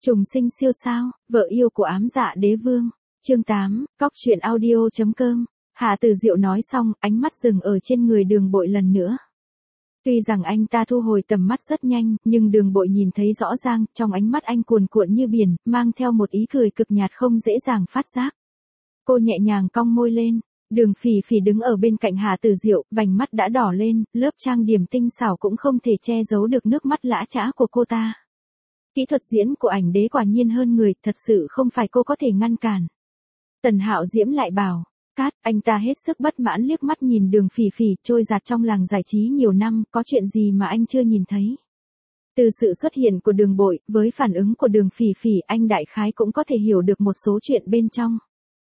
Trùng sinh siêu sao, vợ yêu của ám dạ đế vương. Chương 8, cóc truyện audio.com. Hạ Tử Diệu nói xong, ánh mắt dừng ở trên người Đường Bội lần nữa. Tuy rằng anh ta thu hồi tầm mắt rất nhanh, nhưng Đường Bội nhìn thấy rõ ràng, trong ánh mắt anh cuồn cuộn như biển, mang theo một ý cười cực nhạt không dễ dàng phát giác. Cô nhẹ nhàng cong môi lên, Đường Phỉ Phỉ đứng ở bên cạnh Hạ Tử Diệu, vành mắt đã đỏ lên, lớp trang điểm tinh xảo cũng không thể che giấu được nước mắt lã chã của cô ta. Kỹ thuật diễn của ảnh đế quả nhiên hơn người, thật sự không phải cô có thể ngăn cản. Tần Hạo Diễm lại bảo, Cát, anh ta hết sức bất mãn liếc mắt nhìn Đường Phỉ Phỉ trôi dạt trong làng giải trí nhiều năm, có chuyện gì mà anh chưa nhìn thấy. Từ sự xuất hiện của Đường Bội, với phản ứng của Đường Phỉ Phỉ, anh đại khái cũng có thể hiểu được một số chuyện bên trong.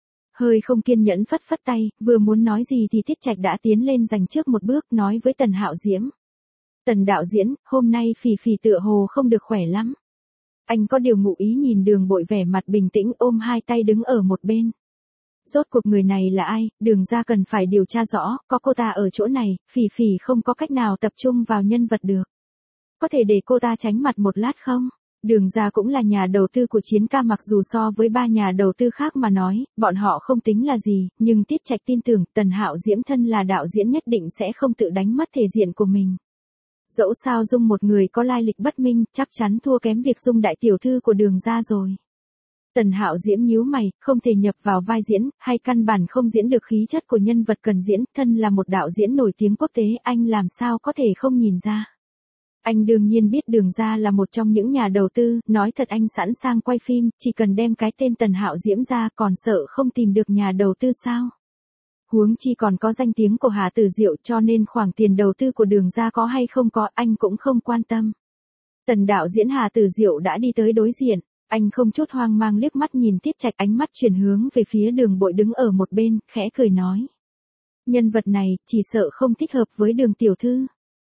Hơi không kiên nhẫn phất phất tay, vừa muốn nói gì thì Tiết Trạch đã tiến lên giành trước một bước nói với Tần Hạo Diễm. Tần đạo diễn, hôm nay Phỉ Phỉ tựa hồ không được khỏe lắm. Anh có điều ngụ ý nhìn Đường Bội vẻ mặt bình tĩnh ôm hai tay đứng ở một bên. Rốt cuộc người này là ai, Đường ra cần phải điều tra rõ, có cô ta ở chỗ này, Phỉ Phỉ không có cách nào tập trung vào nhân vật được. Có thể để cô ta tránh mặt một lát không? Đường ra cũng là nhà đầu tư của Chiến Ca, mặc dù so với ba nhà đầu tư khác mà nói, bọn họ không tính là gì, nhưng Tiết Trạch tin tưởng Tần Hạo Diễm thân là đạo diễn nhất định sẽ không tự đánh mất thể diện của mình. Dẫu sao Dung một người có lai lịch bất minh, chắc chắn thua kém việc Dung đại tiểu thư của Đường ra rồi. Tần Hạo Diễm nhíu mày, không thể nhập vào vai diễn, hay căn bản không diễn được khí chất của nhân vật cần diễn, thân là một đạo diễn nổi tiếng quốc tế, anh làm sao có thể không nhìn ra. Anh đương nhiên biết Đường ra là một trong những nhà đầu tư, nói thật anh sẵn sàng quay phim, chỉ cần đem cái tên Tần Hạo Diễm ra, còn sợ không tìm được nhà đầu tư sao. Huống chi còn có danh tiếng của Hạ Tử Diệu, cho nên khoản tiền đầu tư của Đường ra có hay không có, anh cũng không quan tâm. Tần đạo diễn Hạ Tử Diệu đã đi tới đối diện, anh không chút hoang mang liếc mắt nhìn Tiết Trạch, ánh mắt chuyển hướng về phía Đường Bội đứng ở một bên, khẽ cười nói. Nhân vật này, chỉ sợ không thích hợp với Đường tiểu thư.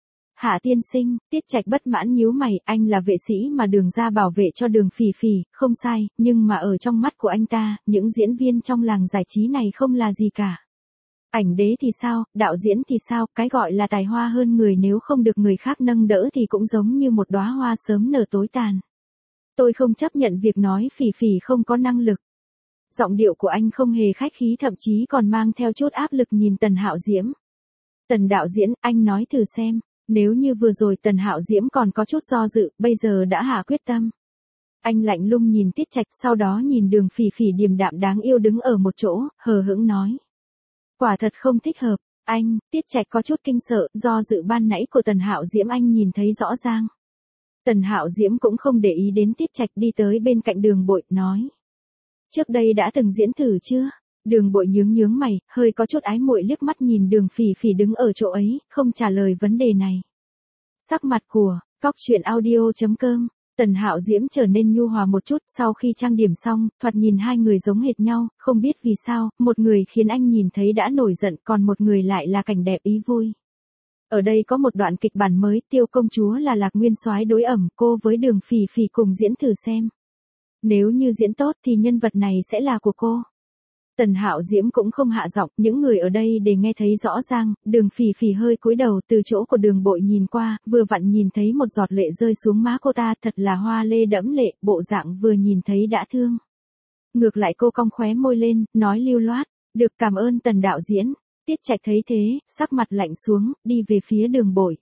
Hạ tiên sinh, Tiết Trạch bất mãn nhíu mày, anh là vệ sĩ mà Đường ra bảo vệ cho Đường Phỉ Phỉ, không sai, nhưng mà ở trong mắt của anh ta, những diễn viên trong làng giải trí này không là gì cả. Ảnh đế thì sao, đạo diễn thì sao, cái gọi là tài hoa hơn người nếu không được người khác nâng đỡ thì cũng giống như một đóa hoa sớm nở tối tàn. Tôi không chấp nhận việc nói Phỉ Phỉ không có năng lực. Giọng điệu của anh không hề khách khí, thậm chí còn mang theo chút áp lực nhìn Tần Hạo Diễm. Tần đạo diễn, anh nói thử xem, nếu như vừa rồi Tần Hạo Diễm còn có chút do dự, bây giờ đã hạ quyết tâm. Anh lạnh lùng nhìn Tiết Trạch, sau đó nhìn Đường Phỉ Phỉ điềm đạm đáng yêu đứng ở một chỗ, hờ hững nói. Quả thật không thích hợp, anh, Tiết Trạch có chút kinh sợ, do dự ban nãy của Tần Hạo Diễm anh nhìn thấy rõ ràng. Tần Hạo Diễm cũng không để ý đến Tiết Trạch, đi tới bên cạnh Đường Bội, nói. Trước đây đã từng diễn thử chưa? Đường Bội nhướng mày, hơi có chút ái muội liếc mắt nhìn Đường Phỉ Phỉ đứng ở chỗ ấy, không trả lời vấn đề này. Sắc mặt của, cóc truyện audio.com. Tần Hạo Diễm trở nên nhu hòa một chút, sau khi trang điểm xong, thoạt nhìn hai người giống hệt nhau, không biết vì sao, một người khiến anh nhìn thấy đã nổi giận, còn một người lại là cảnh đẹp ý vui. Ở đây có một đoạn kịch bản mới, Tiêu công chúa là Lạc Nguyên soái đối ẩm, cô với Đường Phỉ Phỉ cùng diễn thử xem. Nếu như diễn tốt thì nhân vật này sẽ là của cô. Tần Hạo Diễm cũng không hạ giọng, những người ở đây để nghe thấy rõ ràng, Đường Phỉ Phỉ hơi cúi đầu, từ chỗ của Đường Bội nhìn qua, vừa vặn nhìn thấy một giọt lệ rơi xuống má cô ta, thật là hoa lê đẫm lệ, bộ dạng vừa nhìn thấy đã thương. Ngược lại cô cong khóe môi lên, nói lưu loát, được, cảm ơn Tần đạo diễn. Tiết Trạch thấy thế, sắc mặt lạnh xuống, đi về phía Đường Bội.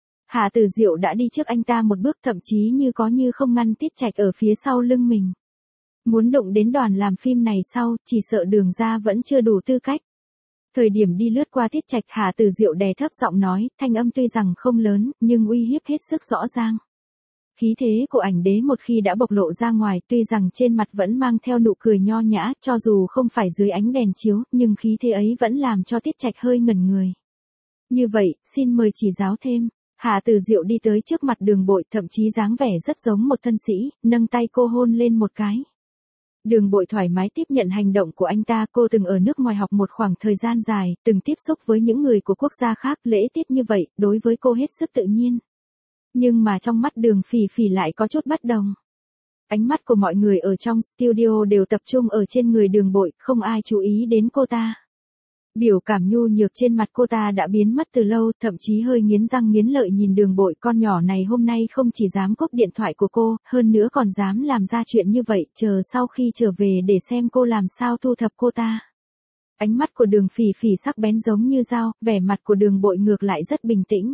Hạ Tử Diệu đã đi trước anh ta một bước, thậm chí như có như không ngăn Tiết Trạch ở phía sau lưng mình. Muốn đụng đến đoàn làm phim này sau, chỉ sợ Đường ra vẫn chưa đủ tư cách. Thời điểm đi lướt qua Tiết Trạch, Hạ Tử Diệu đè thấp giọng nói, thanh âm tuy rằng không lớn, nhưng uy hiếp hết sức rõ ràng. Khí thế của ảnh đế một khi đã bộc lộ ra ngoài, tuy rằng trên mặt vẫn mang theo nụ cười nho nhã, cho dù không phải dưới ánh đèn chiếu, nhưng khí thế ấy vẫn làm cho Tiết Trạch hơi ngẩn người. Như vậy, xin mời chỉ giáo thêm. Hạ Tử Diệu đi tới trước mặt Đường Bội, thậm chí dáng vẻ rất giống một thân sĩ, nâng tay cô hôn lên một cái. Đường Bội thoải mái tiếp nhận hành động của anh ta, cô từng ở nước ngoài học một khoảng thời gian dài, từng tiếp xúc với những người của quốc gia khác, lễ tiết như vậy, đối với cô hết sức tự nhiên. Nhưng mà trong mắt Đường Phỉ Phỉ lại có chút bất đồng. Ánh mắt của mọi người ở trong studio đều tập trung ở trên người Đường Bội, không ai chú ý đến cô ta. Biểu cảm nhu nhược trên mặt cô ta đã biến mất từ lâu, thậm chí hơi nghiến răng nghiến lợi nhìn Đường Bội, con nhỏ này hôm nay không chỉ dám cúp điện thoại của cô, hơn nữa còn dám làm ra chuyện như vậy, chờ sau khi trở về để xem cô làm sao thu thập cô ta. Ánh mắt của Đường Phỉ Phỉ sắc bén giống như dao, vẻ mặt của Đường Bội ngược lại rất bình tĩnh.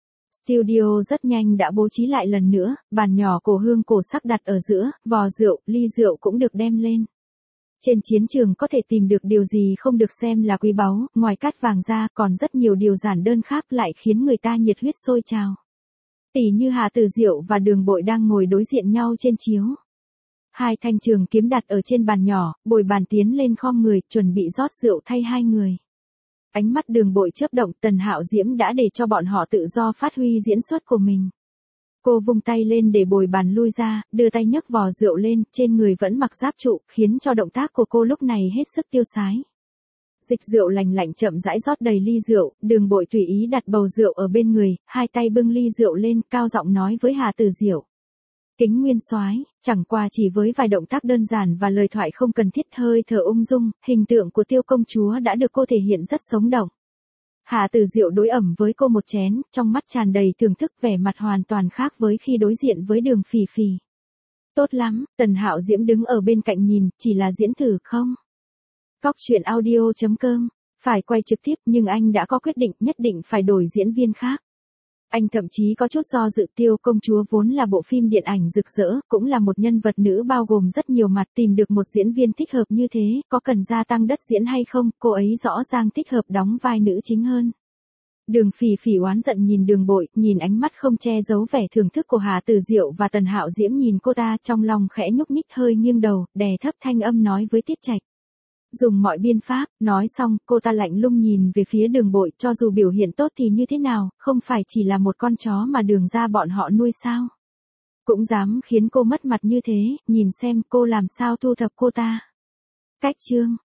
Studio rất nhanh đã bố trí lại lần nữa, bàn nhỏ cổ hương cổ sắc đặt ở giữa, vò rượu, ly rượu cũng được đem lên. Trên chiến trường có thể tìm được điều gì không được xem là quý báu, ngoài cát vàng ra còn rất nhiều điều giản đơn khác lại khiến người ta nhiệt huyết sôi trào. Tỷ như Hà Tử Diệu và Đường Bội đang ngồi đối diện nhau trên chiếu. Hai thanh trường kiếm đặt ở trên bàn nhỏ, Bồi Bàn tiến lên khom người, chuẩn bị rót rượu thay hai người. Ánh mắt Đường Bội chớp động, Tần Hạo Diễm đã để cho bọn họ tự do phát huy diễn xuất của mình. Cô vung tay lên để Bồi Bàn lui ra, đưa tay nhấc vò rượu lên, trên người vẫn mặc giáp trụ, khiến cho động tác của cô lúc này hết sức tiêu sái. Dịch rượu lành lạnh chậm rãi rót đầy ly rượu, Đường Bội tùy ý đặt bầu rượu ở bên người, hai tay bưng ly rượu lên, cao giọng nói với Hà Tử Diệu. Kính nguyên soái, chẳng qua chỉ với vài động tác đơn giản và lời thoại không cần thiết, hơi thở ung dung, hình tượng của Tiêu công chúa đã được cô thể hiện rất sống động. Hà Tử Diệu đối ẩm với cô một chén, trong mắt tràn đầy thưởng thức, vẻ mặt hoàn toàn khác với khi đối diện với Đường Phỉ Phỉ. Tốt lắm, Tần Hạo Diễm đứng ở bên cạnh nhìn, chỉ là diễn thử không? Coctruyện.audio.com, phải quay trực tiếp nhưng anh đã có quyết định nhất định phải đổi diễn viên khác. Anh thậm chí có chút do dự, Tiêu công chúa vốn là bộ phim điện ảnh rực rỡ, cũng là một nhân vật nữ bao gồm rất nhiều mặt, tìm được một diễn viên thích hợp như thế, có cần gia tăng đất diễn hay không, cô ấy rõ ràng thích hợp đóng vai nữ chính hơn. Đường Phỉ Phỉ oán giận nhìn Đường Bội, nhìn ánh mắt không che giấu vẻ thưởng thức của Hà Tử Diệu và Tần Hạo Diễm nhìn cô ta, trong lòng khẽ nhúc nhích, hơi nghiêng đầu, đè thấp thanh âm nói với Tiết Trạch. Dùng mọi biện pháp, nói xong, cô ta lạnh lùng nhìn về phía Đường Bội, cho dù biểu hiện tốt thì như thế nào, không phải chỉ là một con chó mà Đường gia bọn họ nuôi sao? Cũng dám khiến cô mất mặt như thế, nhìn xem cô làm sao thu thập cô ta. Cách chương